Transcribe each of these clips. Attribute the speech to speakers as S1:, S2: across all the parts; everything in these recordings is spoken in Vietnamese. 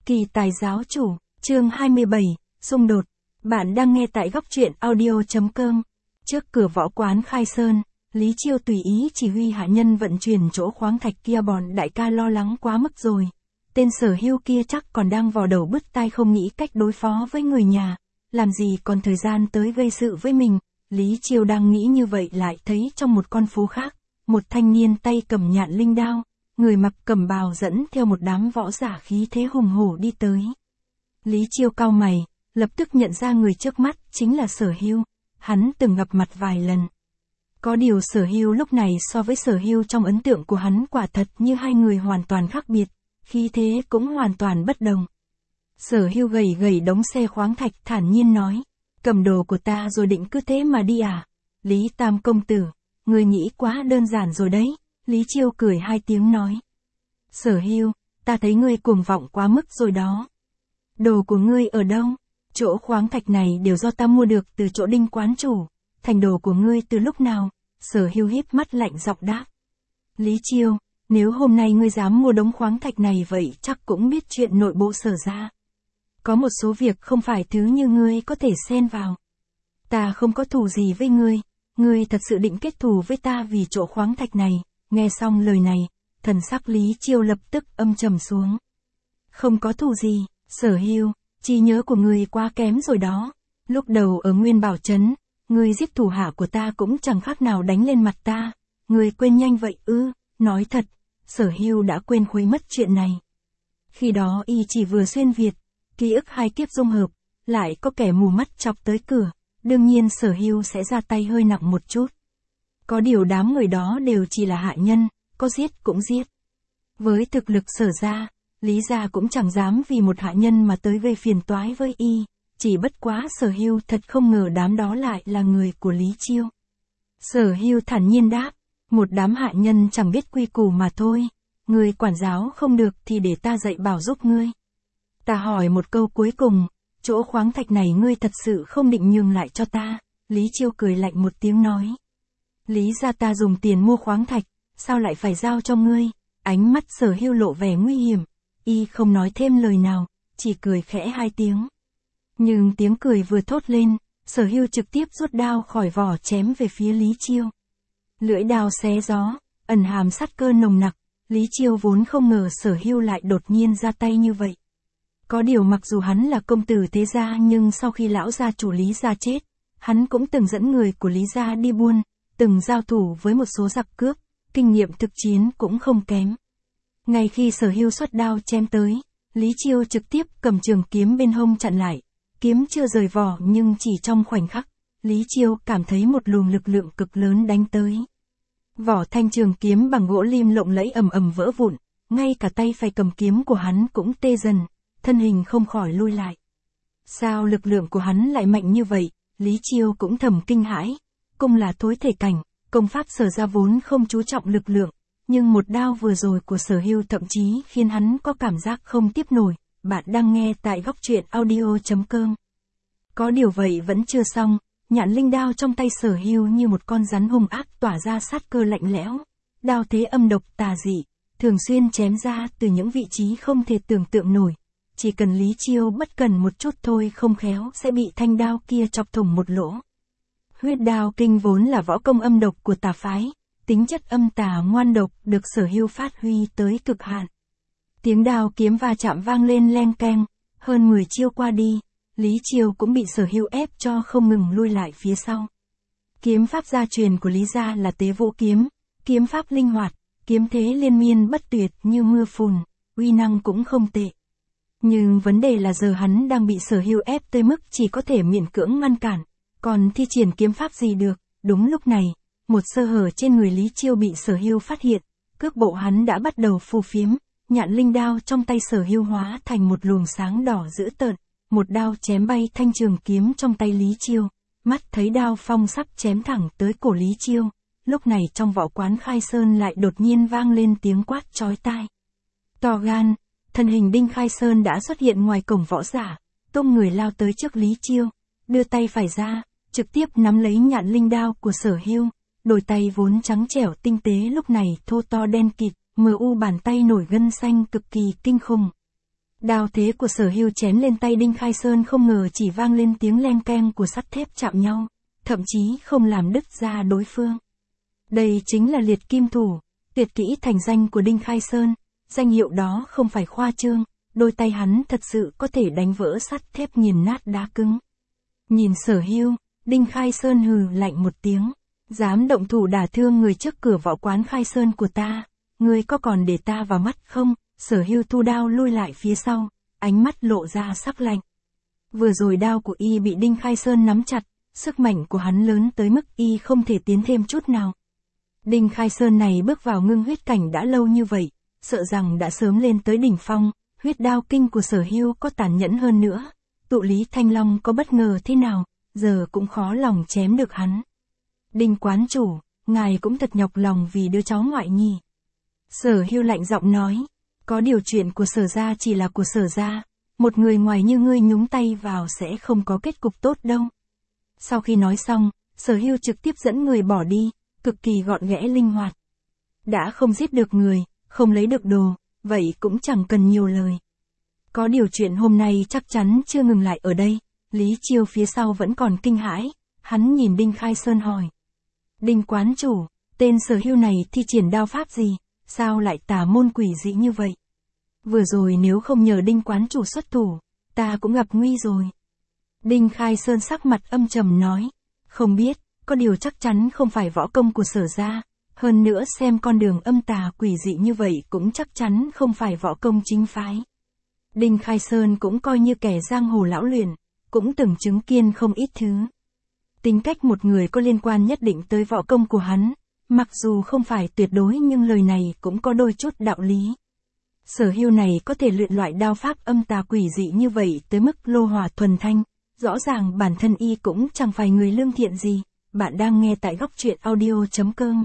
S1: Kỳ tài giáo chủ, chương 27, xung đột. Bạn đang nghe tại góc truyện audio.com. Trước cửa võ quán Khai Sơn, Lý Chiêu tùy ý chỉ huy hạ nhân vận chuyển chỗ khoáng thạch kia, bọn đại ca lo lắng quá mức rồi. Tên Sở Hưu kia chắc còn đang vò đầu bứt tai không nghĩ cách đối phó với người nhà, làm gì còn thời gian tới gây sự với mình. Lý Chiêu đang nghĩ như vậy lại thấy trong một con phố khác, một thanh niên tay cầm nhạn linh đao, người mặc cẩm bào dẫn theo một đám võ giả khí thế hùng hổ đi tới. Lý Chiêu cau mày, lập tức nhận ra người trước mắt chính là Sở Hưu, hắn từng gặp mặt vài lần. Có điều Sở Hưu lúc này so với Sở Hưu trong ấn tượng của hắn quả thật như hai người hoàn toàn khác biệt, khí thế cũng hoàn toàn bất đồng. Sở Hưu gầy gầy đống xe khoáng thạch thản nhiên nói, cầm đồ của ta rồi định cứ thế mà đi à? Lý Tam công tử, ngươi nghĩ quá đơn giản rồi đấy. Lý Chiêu cười hai tiếng nói. Sở Hưu, ta thấy ngươi cuồng vọng quá mức rồi đó. Đồ của ngươi ở đâu? Chỗ khoáng thạch này đều do ta mua được từ chỗ Đinh quán chủ. Thành đồ của ngươi từ lúc nào? Sở Hưu híp mắt lạnh giọng đáp. Lý Chiêu, nếu hôm nay ngươi dám mua đống khoáng thạch này vậy chắc cũng biết chuyện nội bộ Sở ra. Có một số việc không phải thứ như ngươi có thể xen vào. Ta không có thù gì với ngươi thật sự định kết thù với ta vì chỗ khoáng thạch này. Nghe xong lời này, thần sắc Lý Chiêu lập tức âm trầm xuống. Không có thù gì, Sở Hưu, trí nhớ của ngươi quá kém rồi đó. Lúc đầu ở Nguyên Bảo Trấn, ngươi giết thủ hạ của ta cũng chẳng khác nào đánh lên mặt ta. Ngươi quên nhanh vậy ư? Nói thật, Sở Hưu đã quên khuấy mất chuyện này. Khi đó y chỉ vừa xuyên Việt, ký ức hai kiếp dung hợp, lại có kẻ mù mắt chọc tới cửa, đương nhiên Sở Hưu sẽ ra tay hơi nặng một chút. Có điều đám người đó đều chỉ là hạ nhân, có giết cũng giết. Với thực lực Sở ra, Lý gia cũng chẳng dám vì một hạ nhân mà tới gây phiền toái với y, chỉ bất quá Sở Hưu thật không ngờ đám đó lại là người của Lý Chiêu. Sở Hưu thản nhiên đáp, một đám hạ nhân chẳng biết quy củ mà thôi, ngươi quản giáo không được thì để ta dạy bảo giúp ngươi. Ta hỏi một câu cuối cùng, chỗ khoáng thạch này ngươi thật sự không định nhường lại cho ta? Lý Chiêu cười lạnh một tiếng nói. Lý gia ta dùng tiền mua khoáng thạch, sao lại phải giao cho ngươi? Ánh mắt Sở Hưu lộ vẻ nguy hiểm, y không nói thêm lời nào, chỉ cười khẽ hai tiếng. Nhưng tiếng cười vừa thốt lên, Sở Hưu trực tiếp rút đao khỏi vỏ chém về phía Lý Chiêu. Lưỡi đao xé gió, ẩn hàm sát cơ nồng nặc, Lý Chiêu vốn không ngờ Sở Hưu lại đột nhiên ra tay như vậy. Có điều mặc dù hắn là công tử thế gia nhưng sau khi lão gia chủ Lý gia chết, hắn cũng từng dẫn người của Lý gia đi buôn, từng giao thủ với một số giặc cướp, kinh nghiệm thực chiến cũng không kém. Ngay khi Sở Hưu xuất đao chém tới, Lý Chiêu trực tiếp cầm trường kiếm bên hông chặn lại, kiếm chưa rời vỏ nhưng chỉ trong khoảnh khắc, Lý Chiêu cảm thấy một luồng lực lượng cực lớn đánh tới. Vỏ thanh trường kiếm bằng gỗ lim lộng lẫy ầm ầm vỡ vụn, ngay cả tay phải cầm kiếm của hắn cũng tê dần, thân hình không khỏi lui lại. Sao lực lượng của hắn lại mạnh như vậy? Lý Chiêu cũng thầm kinh hãi. Cung là thối thể cảnh, công pháp Sở ra vốn không chú trọng lực lượng, nhưng một đao vừa rồi của Sở Hưu thậm chí khiến hắn có cảm giác không tiếp nổi. Bạn đang nghe tại góc truyện audio.com. Có điều vậy vẫn chưa xong, nhạn linh đao trong tay Sở Hưu như một con rắn hung ác tỏa ra sát cơ lạnh lẽo, đao thế âm độc tà dị, thường xuyên chém ra từ những vị trí không thể tưởng tượng nổi. Chỉ cần Lý Chiêu bất cần một chút thôi không khéo sẽ bị thanh đao kia chọc thủng một lỗ. Huyết đao kinh vốn là võ công âm độc của tà phái, tính chất âm tà ngoan độc được Sở Hưu phát huy tới cực hạn. Tiếng đao kiếm va chạm vang lên leng keng, hơn 10 chiêu qua đi, Lý Chiêu cũng bị Sở Hưu ép cho không ngừng lui lại phía sau. Kiếm pháp gia truyền của Lý gia là Tế Vũ kiếm, kiếm pháp linh hoạt, kiếm thế liên miên bất tuyệt như mưa phùn, uy năng cũng không tệ. Nhưng vấn đề là giờ hắn đang bị Sở Hưu ép tới mức chỉ có thể miễn cưỡng ngăn cản, còn thi triển kiếm pháp gì được. Đúng lúc này, một sơ hở trên người Lý Chiêu bị Sở Hưu phát hiện, cước bộ hắn đã bắt đầu phù phiếm, nhạn linh đao trong tay Sở Hưu hóa thành một luồng sáng đỏ dữ tợn, một đao chém bay thanh trường kiếm trong tay Lý Chiêu, mắt thấy đao phong sắp chém thẳng tới cổ Lý Chiêu. Lúc này trong võ quán Khai Sơn lại đột nhiên vang lên tiếng quát chói tai. To gan! Thân hình Đinh Khai Sơn đã xuất hiện ngoài cổng võ giả, tung người lao tới trước Lý Chiêu, đưa tay phải ra, trực tiếp nắm lấy nhạn linh đao của Sở Hưu, đôi tay vốn trắng trẻo tinh tế lúc này thô to đen kịt, mờ u bàn tay nổi gân xanh cực kỳ kinh khủng. Đao thế của Sở Hưu chém lên tay Đinh Khai Sơn không ngờ chỉ vang lên tiếng leng keng của sắt thép chạm nhau, thậm chí không làm đứt da đối phương. Đây chính là liệt kim thủ, tuyệt kỹ thành danh của Đinh Khai Sơn, danh hiệu đó không phải khoa trương, đôi tay hắn thật sự có thể đánh vỡ sắt thép nghiền nát đá cứng. Nhìn Sở Hưu, Đinh Khai Sơn hừ lạnh một tiếng, dám động thủ đả thương người trước cửa võ quán Khai Sơn của ta, ngươi có còn để ta vào mắt không? Sở Hưu thu đao lui lại phía sau, ánh mắt lộ ra sắc lạnh. Vừa rồi đao của y bị Đinh Khai Sơn nắm chặt, sức mạnh của hắn lớn tới mức y không thể tiến thêm chút nào. Đinh Khai Sơn này bước vào ngưng huyết cảnh đã lâu như vậy, sợ rằng đã sớm lên tới đỉnh phong, huyết đao kinh của Sở Hưu có tàn nhẫn hơn nữa, tụ lý thanh long có bất ngờ thế nào, giờ cũng khó lòng chém được hắn. Đinh quán chủ, ngài cũng thật nhọc lòng vì đứa cháu ngoại nhỉ. Sở Hưu lạnh giọng nói, có điều chuyện của Sở gia chỉ là của Sở gia, một người ngoài như ngươi nhúng tay vào sẽ không có kết cục tốt đâu. Sau khi nói xong, Sở Hưu trực tiếp dẫn người bỏ đi, cực kỳ gọn ghẽ linh hoạt. Đã không giết được người, không lấy được đồ, vậy cũng chẳng cần nhiều lời. Có điều chuyện hôm nay chắc chắn chưa ngừng lại ở đây, Lý Chiêu phía sau vẫn còn kinh hãi, hắn nhìn Đinh Khai Sơn hỏi. Đinh quán chủ, tên Sở Hưu này thi triển đao pháp gì, sao lại tà môn quỷ dị như vậy? Vừa rồi nếu không nhờ Đinh quán chủ xuất thủ, ta cũng gặp nguy rồi. Đinh Khai Sơn sắc mặt âm trầm nói, không biết, có điều chắc chắn không phải võ công của Sở gia, hơn nữa xem con đường âm tà quỷ dị như vậy cũng chắc chắn không phải võ công chính phái. Đinh Khai Sơn cũng coi như kẻ giang hồ lão luyện, cũng từng chứng kiến không ít thứ. Tính cách một người có liên quan nhất định tới võ công của hắn, mặc dù không phải tuyệt đối nhưng lời này cũng có đôi chút đạo lý. Sở Hưu này có thể luyện loại đao pháp âm tà quỷ dị như vậy tới mức lô hỏa thuần thanh, rõ ràng bản thân y cũng chẳng phải người lương thiện gì. Bạn đang nghe tại góc truyện audio.com.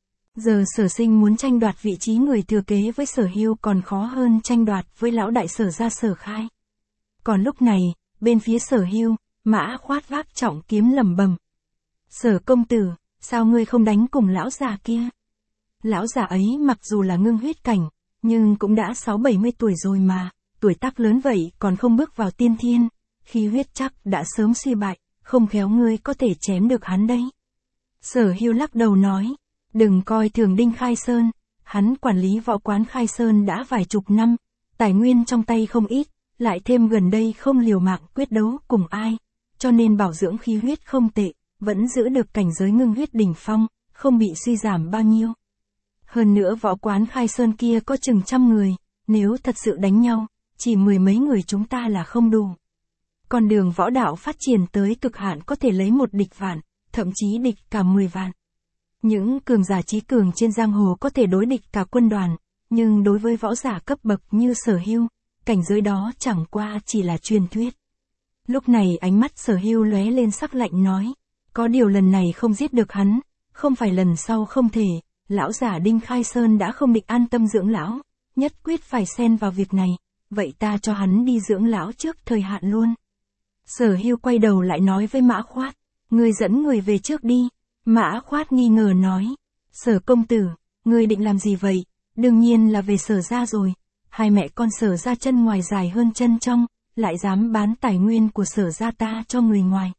S1: Giờ Sở Sinh muốn tranh đoạt vị trí người thừa kế với Sở Hưu còn khó hơn tranh đoạt với lão đại Sở gia Sở Khai. Còn lúc này, bên phía Sở Hưu, Mã Khoát vác trọng kiếm lẩm bẩm. Sở công tử, sao ngươi không đánh cùng lão già kia? Lão già ấy mặc dù là ngưng huyết cảnh, nhưng cũng đã 60-70 tuổi rồi mà, tuổi tác lớn vậy còn không bước vào tiên thiên, khi huyết chắc đã sớm suy bại, không khéo ngươi có thể chém được hắn đấy. Sở Hưu lắc đầu nói, đừng coi thường Đinh Khai Sơn, hắn quản lý võ quán Khai Sơn đã vài chục năm, tài nguyên trong tay không ít, lại thêm gần đây không liều mạng quyết đấu cùng ai, cho nên bảo dưỡng khí huyết không tệ, vẫn giữ được cảnh giới ngưng huyết đỉnh phong, không bị suy giảm bao nhiêu. Hơn nữa võ quán Khai Sơn kia có chừng 100 người, nếu thật sự đánh nhau, chỉ 10 mấy người chúng ta là không đủ. Con đường võ đạo phát triển tới cực hạn có thể lấy một địch vạn, thậm chí địch cả 10 vạn. Những cường giả trí cường trên giang hồ có thể đối địch cả quân đoàn, nhưng đối với võ giả cấp bậc như Sở Hưu, cảnh giới đó chẳng qua chỉ là truyền thuyết. Lúc này ánh mắt Sở Hưu lóe lên sắc lạnh nói, có điều lần này không giết được hắn, không phải lần sau không thể, lão giả Đinh Khai Sơn đã không định an tâm dưỡng lão, nhất quyết phải xen vào việc này, vậy ta cho hắn đi dưỡng lão trước thời hạn luôn. Sở Hưu quay đầu lại nói với Mã Khoát, ngươi dẫn người về trước đi. Mã Khoát nghi ngờ nói, Sở công tử, ngươi định làm gì vậy? Đương nhiên là về Sở gia rồi, hai mẹ con Sở gia chân ngoài dài hơn chân trong, lại dám bán tài nguyên của Sở gia ta cho người ngoài.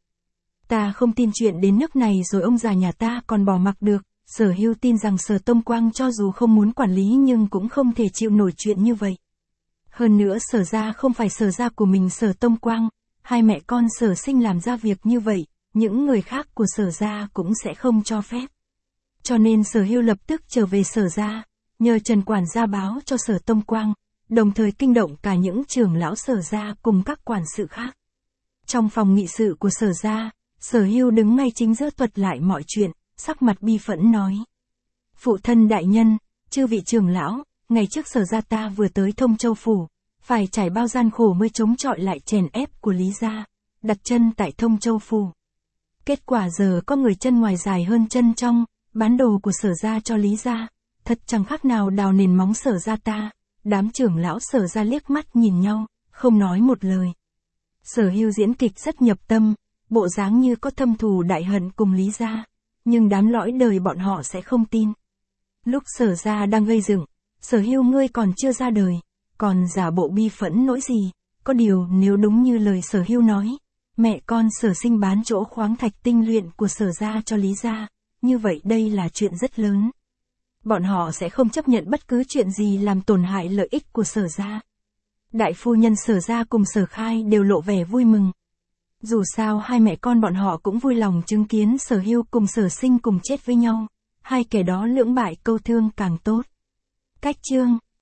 S1: Ta không tin chuyện đến nước này rồi ông già nhà ta còn bỏ mặc được. Sở Hưu tin rằng Sở Tông Quang cho dù không muốn quản lý nhưng cũng không thể chịu nổi chuyện như vậy. Hơn nữa Sở gia không phải Sở gia của mình Sở Tông Quang, hai mẹ con Sở Sinh làm ra việc như vậy, những người khác của Sở gia cũng sẽ không cho phép. Cho nên Sở Hưu lập tức trở về Sở gia, nhờ Trần quản gia báo cho Sở Tông Quang, đồng thời kinh động cả những trưởng lão Sở gia cùng các quản sự khác. Trong phòng nghị sự của Sở gia, Sở Hưu đứng ngay chính giữa thuật lại mọi chuyện, sắc mặt bi phẫn nói. Phụ thân đại nhân, chư vị trưởng lão, ngày trước Sở gia ta vừa tới Thông Châu Phủ, phải trải bao gian khổ mới chống chọi lại chèn ép của Lý gia, đặt chân tại Thông Châu Phủ. Kết quả giờ có người chân ngoài dài hơn chân trong, bán đồ của Sở gia cho Lý gia, thật chẳng khác nào đào nền móng Sở gia ta. Đám trưởng lão Sở gia liếc mắt nhìn nhau, không nói một lời. Sở Hưu diễn kịch rất nhập tâm, bộ dáng như có thâm thù đại hận cùng Lý gia, nhưng đám lõi đời bọn họ sẽ không tin. Lúc Sở gia đang gây dựng, Sở Hưu ngươi còn chưa ra đời, còn giả bộ bi phẫn nỗi gì, có điều nếu đúng như lời Sở Hưu nói, mẹ con Sở Sinh bán chỗ khoáng thạch tinh luyện của Sở gia cho Lý gia, như vậy đây là chuyện rất lớn. Bọn họ sẽ không chấp nhận bất cứ chuyện gì làm tổn hại lợi ích của Sở gia. Đại phu nhân Sở gia cùng Sở Khai đều lộ vẻ vui mừng. Dù sao hai mẹ con bọn họ cũng vui lòng chứng kiến Sở Hưu cùng Sở Sinh cùng chết với nhau, hai kẻ đó lưỡng bại câu thương càng tốt. Cách chương